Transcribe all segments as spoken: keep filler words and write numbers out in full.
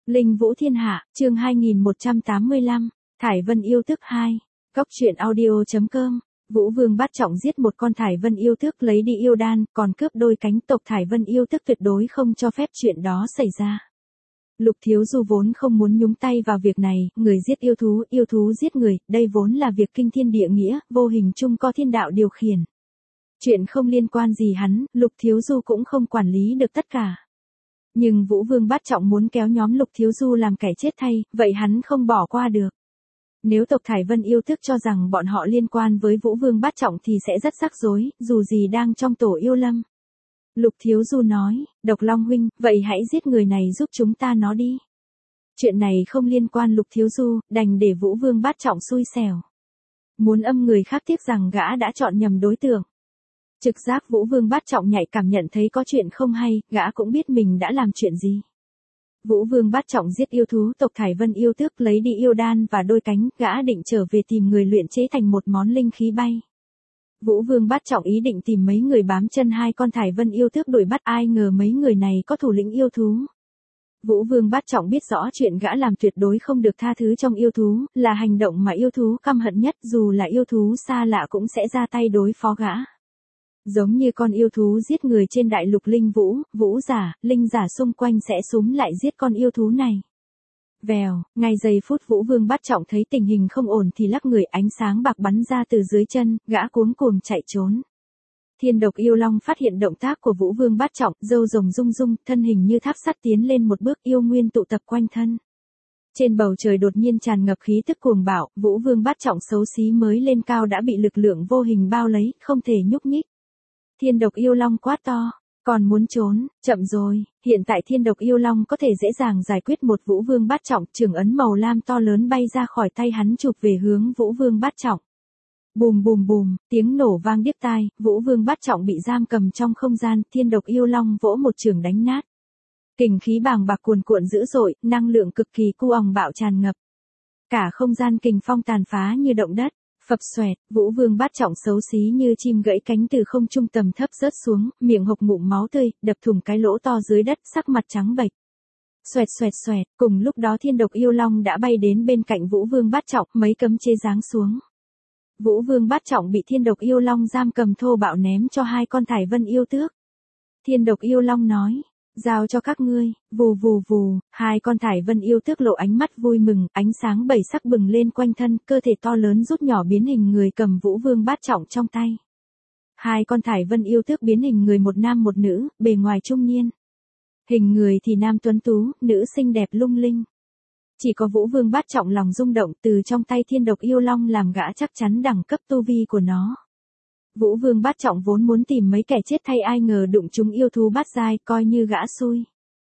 Linh Vũ Thiên Hạ, chương hai nghìn một trăm tám mươi lăm, Thải Vân yêu tước hai. Cóc truyện audio.com. Vũ Vương Bát Trọng giết một con Thải Vân yêu tước lấy đi yêu đan, còn cướp đôi cánh, tộc Thải Vân yêu tước tuyệt đối không cho phép chuyện đó xảy ra. Lục Thiếu Du vốn không muốn nhúng tay vào việc này, người giết yêu thú, yêu thú giết người, đây vốn là việc kinh thiên địa nghĩa, vô hình chung có thiên đạo điều khiển. Chuyện không liên quan gì hắn, Lục Thiếu Du cũng không quản lý được tất cả. Nhưng Vũ Vương Bát Trọng muốn kéo nhóm Lục Thiếu Du làm kẻ chết thay, vậy hắn không bỏ qua được. Nếu tộc Thải Vân yêu tước cho rằng bọn họ liên quan với Vũ Vương Bát Trọng thì sẽ rất rắc rối, dù gì đang trong tổ yêu lâm. Lục Thiếu Du nói, Độc Long huynh, vậy hãy giết người này giúp chúng ta nó đi. Chuyện này không liên quan Lục Thiếu Du, đành để Vũ Vương Bát Trọng xui xẻo. Muốn âm người khác tiếc rằng gã đã chọn nhầm đối tượng. Trực giác Vũ Vương Bát Trọng nhạy cảm nhận thấy có chuyện không hay, gã cũng biết mình đã làm chuyện gì. Vũ Vương Bát Trọng giết yêu thú tộc Thải Vân yêu tước lấy đi yêu đan và đôi cánh, gã định trở về tìm người luyện chế thành một món linh khí bay. Vũ Vương Bát Trọng ý định tìm mấy người bám chân hai con Thải Vân yêu tước đuổi bắt, ai ngờ mấy người này có thủ lĩnh yêu thú. Vũ Vương Bát Trọng biết rõ chuyện gã làm tuyệt đối không được tha thứ trong yêu thú, là hành động mà yêu thú căm hận nhất, dù là yêu thú xa lạ cũng sẽ ra tay đối phó gã. Giống như con yêu thú giết người trên đại lục linh vũ, vũ giả, linh giả xung quanh sẽ xúm lại giết con yêu thú này. Vèo, ngay giây phút Vũ Vương Bát Trọng thấy tình hình không ổn thì lắc người, ánh sáng bạc bắn ra từ dưới chân, gã cuống cuồng chạy trốn. Thiên Độc Yêu Long phát hiện động tác của Vũ Vương Bát Trọng, râu rồng rung rung, thân hình như tháp sắt tiến lên một bước, yêu nguyên tụ tập quanh thân. Trên bầu trời đột nhiên tràn ngập khí tức cuồng bạo, Vũ Vương Bát Trọng xấu xí mới lên cao đã bị lực lượng vô hình bao lấy, không thể nhúc nhích. Thiên Độc Yêu Long quát to, còn muốn trốn, chậm rồi, hiện tại Thiên Độc Yêu Long có thể dễ dàng giải quyết một Vũ Vương Bát Trọng, trường ấn màu lam to lớn bay ra khỏi tay hắn chụp về hướng Vũ Vương Bát Trọng. Bùm bùm bùm, tiếng nổ vang điếc tai, Vũ Vương Bát Trọng bị giam cầm trong không gian, Thiên Độc Yêu Long vỗ một chưởng đánh nát. Kình khí bàng bạc cuồn cuộn dữ dội, năng lượng cực kỳ cu òng bạo tràn ngập. Cả không gian kình phong tàn phá như động đất. Phập xoẹt, Vũ Vương Bát Trọng xấu xí như chim gãy cánh từ không trung tầm thấp rớt xuống, miệng hộc ngụm máu tươi, đập thủng cái lỗ to dưới đất, sắc mặt trắng bệch. Xoẹt xoẹt xoẹt, cùng lúc đó Thiên Độc Yêu Long đã bay đến bên cạnh Vũ Vương Bát Trọng, mấy cấm chế giáng xuống. Vũ Vương Bát Trọng bị Thiên Độc Yêu Long giam cầm thô bạo ném cho hai con Thải Vân yêu tước. Thiên Độc Yêu Long nói, giao cho các ngươi, vù vù vù, hai con Thải Vân yêu tước lộ ánh mắt vui mừng, ánh sáng bảy sắc bừng lên quanh thân, cơ thể to lớn rút nhỏ biến hình người cầm Vũ Vương Bát Trọng trong tay. Hai con Thải Vân yêu tước biến hình người một nam một nữ, bề ngoài trung niên. Hình người thì nam tuấn tú, nữ xinh đẹp lung linh. Chỉ có Vũ Vương Bát Trọng lòng rung động, từ trong tay Thiên Độc Yêu Long làm gã chắc chắn đẳng cấp tu vi của nó. Vũ Vương Bát Trọng vốn muốn tìm mấy kẻ chết thay, ai ngờ đụng chúng yêu thú bát giai, coi như gã xui.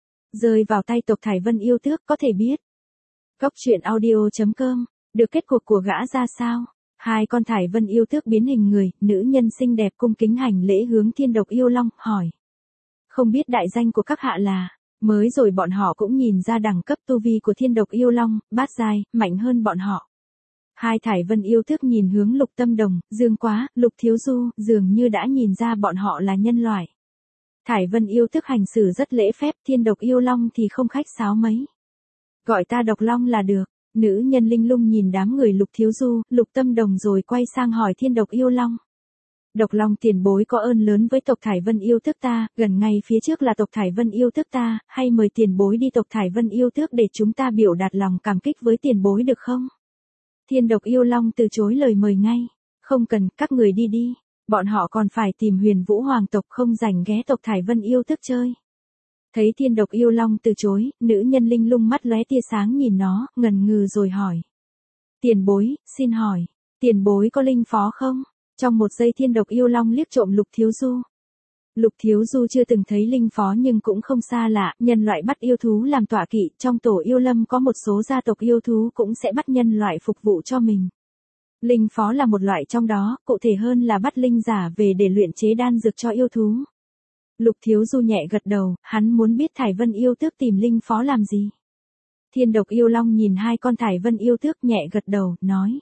Rơi vào tay tộc Thải Vân yêu tước có thể biết. Cóc truyện audio.com, được kết cục của gã ra sao? Hai con Thải Vân yêu tước biến hình người, nữ nhân xinh đẹp cung kính hành lễ hướng Thiên Độc Yêu Long, hỏi. Không biết đại danh của các hạ là, mới rồi bọn họ cũng nhìn ra đẳng cấp tu vi của Thiên Độc Yêu Long, bát giai, mạnh hơn bọn họ. Hai Thải Vân yêu tước nhìn hướng Lục Tâm Đồng, Dương Quá, Lục Thiếu Du, dường như đã nhìn ra bọn họ là nhân loại. Thải Vân yêu tước hành xử rất lễ phép, Thiên Độc Yêu Long thì không khách sáo mấy. Gọi ta Độc Long là được. Nữ nhân linh lung nhìn đám người Lục Thiếu Du, Lục Tâm Đồng rồi quay sang hỏi Thiên Độc Yêu Long. Độc Long tiền bối có ơn lớn với tộc Thải Vân yêu tước ta, gần ngay phía trước là tộc Thải Vân yêu tước ta, hay mời tiền bối đi tộc Thải Vân yêu tước để chúng ta biểu đạt lòng cảm kích với tiền bối được không? Thiên Độc Yêu Long từ chối lời mời ngay. Không cần, các người đi đi. Bọn họ còn phải tìm Huyền Vũ Hoàng tộc, không rảnh ghé tộc Thải Vân yêu tước chơi. Thấy Thiên Độc Yêu Long từ chối, nữ nhân linh lung mắt lóe tia sáng nhìn nó, ngần ngừ rồi hỏi. Tiền bối, xin hỏi, tiền bối có linh phó không? Trong một giây Thiên Độc Yêu Long liếc trộm Lục Thiếu Du. Lục Thiếu Du chưa từng thấy linh phó nhưng cũng không xa lạ, nhân loại bắt yêu thú làm tọa kỵ, trong tổ yêu lâm có một số gia tộc yêu thú cũng sẽ bắt nhân loại phục vụ cho mình. Linh phó là một loại trong đó, cụ thể hơn là bắt linh giả về để luyện chế đan dược cho yêu thú. Lục Thiếu Du nhẹ gật đầu, hắn muốn biết Thải Vân yêu tước tìm linh phó làm gì. Thiên Độc Yêu Long nhìn hai con Thải Vân yêu tước nhẹ gật đầu, nói.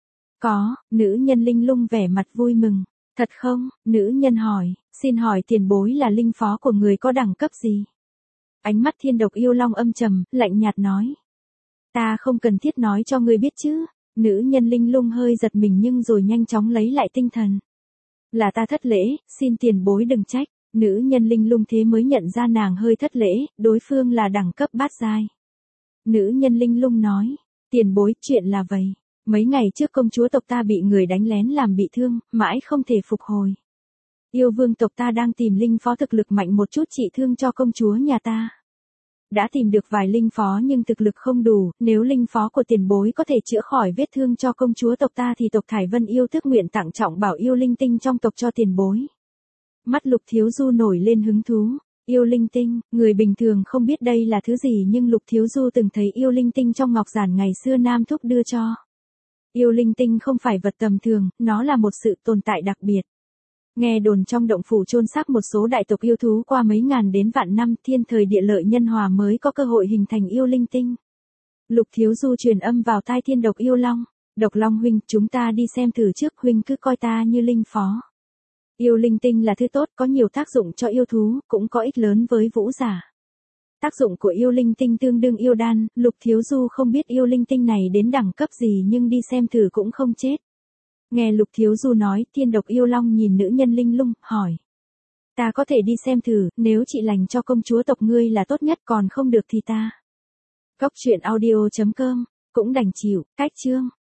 Có, nữ nhân linh lung vẻ mặt vui mừng. Thật không? Nữ nhân hỏi, xin hỏi tiền bối là linh phó của người có đẳng cấp gì? Ánh mắt thiên độc yêu long âm trầm, lạnh nhạt nói. Ta không cần thiết nói cho ngươi biết chứ. Nữ nhân linh lung hơi giật mình nhưng rồi nhanh chóng lấy lại tinh thần. Là ta thất lễ, xin tiền bối đừng trách. Nữ nhân linh lung thế mới nhận ra nàng hơi thất lễ, đối phương là đẳng cấp bát giai. Nữ nhân linh lung nói, tiền bối, chuyện là vậy. Mấy ngày trước công chúa tộc ta bị người đánh lén làm bị thương, mãi không thể phục hồi. Yêu vương tộc ta đang tìm linh phó thực lực mạnh một chút trị thương cho công chúa nhà ta. Đã tìm được vài linh phó nhưng thực lực không đủ, nếu linh phó của tiền bối có thể chữa khỏi vết thương cho công chúa tộc ta thì tộc Thải Vân yêu thức nguyện tặng trọng bảo yêu linh tinh trong tộc cho tiền bối. Mắt Lục Thiếu Du nổi lên hứng thú. Yêu linh tinh, người bình thường không biết đây là thứ gì nhưng Lục Thiếu Du từng thấy yêu linh tinh trong ngọc giản ngày xưa Nam Thúc đưa cho. Yêu linh tinh không phải vật tầm thường, nó là một sự tồn tại đặc biệt. Nghe đồn trong động phủ chôn xác một số đại tộc yêu thú qua mấy ngàn đến vạn năm, thiên thời địa lợi nhân hòa mới có cơ hội hình thành yêu linh tinh. Lục Thiếu Du truyền âm vào tai thiên độc yêu long. Độc Long huynh, chúng ta đi xem thử trước, huynh cứ coi ta như linh phó. Yêu linh tinh là thứ tốt, có nhiều tác dụng cho yêu thú, cũng có ích lớn với vũ giả. Tác dụng của yêu linh tinh tương đương yêu đan, Lục Thiếu Du không biết yêu linh tinh này đến đẳng cấp gì nhưng đi xem thử cũng không chết. Nghe Lục Thiếu Du nói, thiên độc yêu long nhìn nữ nhân linh lung, hỏi. Ta có thể đi xem thử, nếu chị lành cho công chúa tộc ngươi là tốt nhất, còn không được thì ta. Cốc truyện audio chấm com, cũng đành chịu, cách chương.